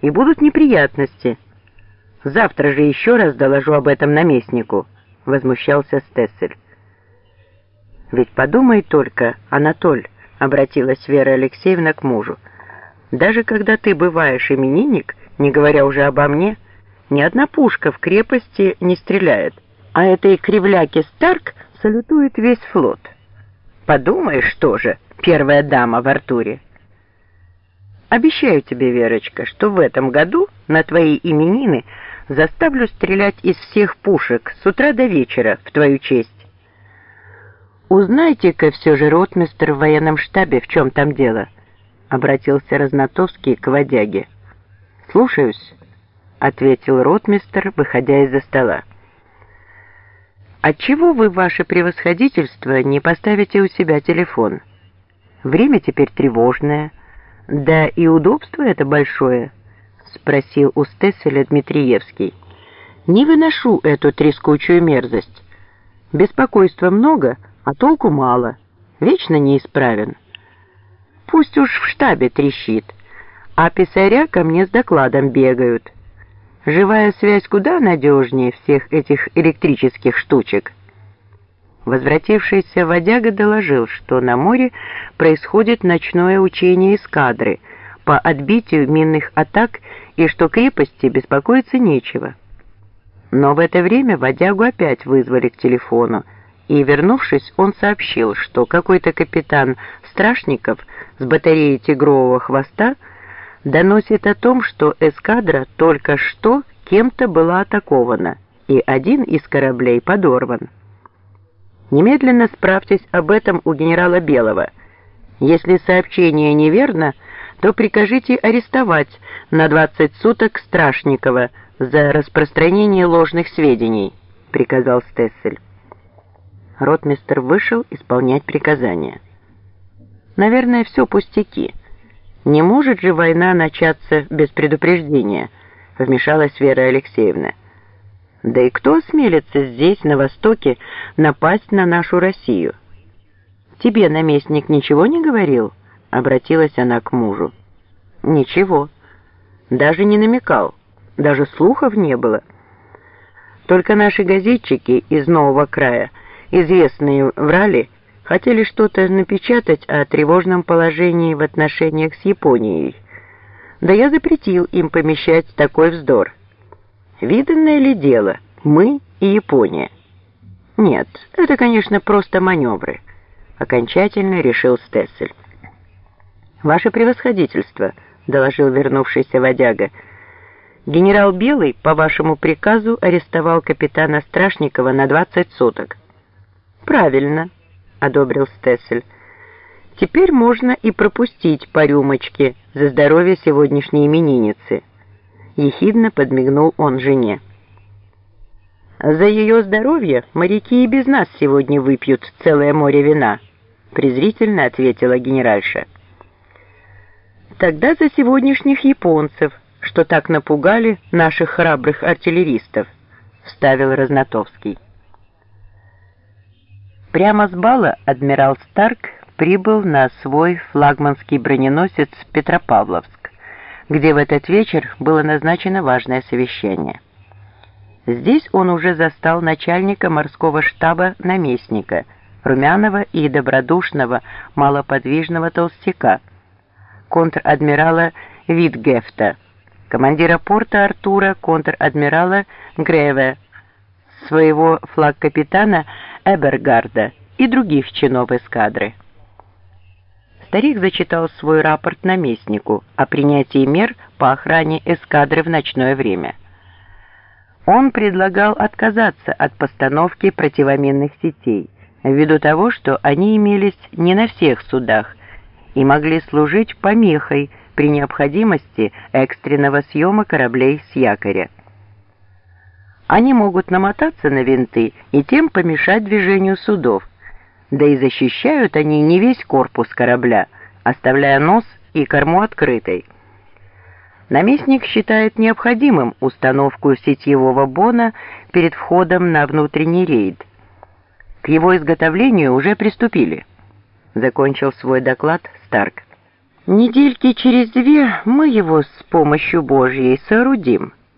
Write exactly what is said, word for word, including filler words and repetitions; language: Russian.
и будут неприятности. Завтра же еще раз доложу об этом наместнику, — возмущался Стессель. «Ведь подумай только, Анатоль», — обратилась Вера Алексеевна к мужу, «даже когда ты бываешь именинник, не говоря уже обо мне, ни одна пушка в крепости не стреляет, а этой кривляке Старк салютует весь флот. Подумаешь тоже, первая дама в Артуре. Обещаю тебе, Верочка, что в этом году на твои именины заставлю стрелять из всех пушек с утра до вечера в твою честь. Узнайте-ка все же, ротмистр в военном штабе, в чем там дело», — обратился Разнотовский к водяге. «Слушаюсь», — ответил ротмистр, выходя из-за стола. «Отчего вы, ваше превосходительство, не поставите у себя телефон? Время теперь тревожное, да и удобство это большое», — спросил у Стесселя Дмитриевский. «Не выношу эту трескучую мерзость. Беспокойства много, а толку мало, вечно неисправен. Пусть уж в штабе трещит, а писаря ко мне с докладом бегают. Живая связь куда надежнее всех этих электрических штучек». Возвратившийся водяга доложил, что на море происходит ночное учение эскадры по отбитию минных атак и что крепости беспокоиться нечего. Но в это время водягу опять вызвали к телефону, и, вернувшись, он сообщил, что какой-то капитан Страшников с батареи «Тигрового хвоста» доносит о том, что эскадра только что кем-то была атакована, и один из кораблей подорван. Немедленно справьтесь об этом у генерала Белого. Если сообщение неверно, то прикажите арестовать на двадцать суток Страшникова за распространение ложных сведений, — приказал Стессель. Ротмистр вышел исполнять приказания. «Наверное, все пустяки. Не может же война начаться без предупреждения», — вмешалась Вера Алексеевна. «Да и кто осмелится здесь, на Востоке, напасть на нашу Россию?» «Тебе наместник ничего не говорил?» — обратилась она к мужу. «Ничего. Даже не намекал. Даже слухов не было. Только наши газетчики из Нового края, известные в Ралли, хотели что-то напечатать о тревожном положении в отношениях с Японией. Да я запретил им помещать такой вздор. Виданное ли дело, мы и Япония? Нет, это, конечно, просто маневры», — окончательно решил Стессель. «Ваше превосходительство», — доложил вернувшийся водяга, — «генерал Белый по вашему приказу арестовал капитана Страшникова на двадцать суток». «Правильно», — одобрил Стессель. «Теперь можно и пропустить по рюмочке за здоровье сегодняшней именинницы». Ехидно подмигнул он жене. «За ее здоровье моряки и без нас сегодня выпьют целое море вина», — презрительно ответила генеральша. «Тогда за сегодняшних японцев, что так напугали наших храбрых артиллеристов», — вставил Разнотовский. Прямо с бала адмирал Старк прибыл на свой флагманский броненосец Петропавловск, где в этот вечер было назначено важное совещание. Здесь он уже застал начальника морского штаба наместника, румяного и добродушного малоподвижного толстяка, контр-адмирала Витгефта, командира порта Артура контр-адмирала Греве, своего флаг-капитана Эбергарда и других чинов эскадры. Старик зачитал свой рапорт наместнику о принятии мер по охране эскадры в ночное время. Он предлагал отказаться от постановки противоминных сетей, ввиду того, что они имелись не на всех судах и могли служить помехой при необходимости экстренного съема кораблей с якоря. Они могут намотаться на винты и тем помешать движению судов, да и защищают они не весь корпус корабля, оставляя нос и корму открытой. Наместник считает необходимым установку сетевого бона перед входом на внутренний рейд. К его изготовлению уже приступили, закончил свой доклад Старк. Недельки через две мы его с помощью Божьей соорудим.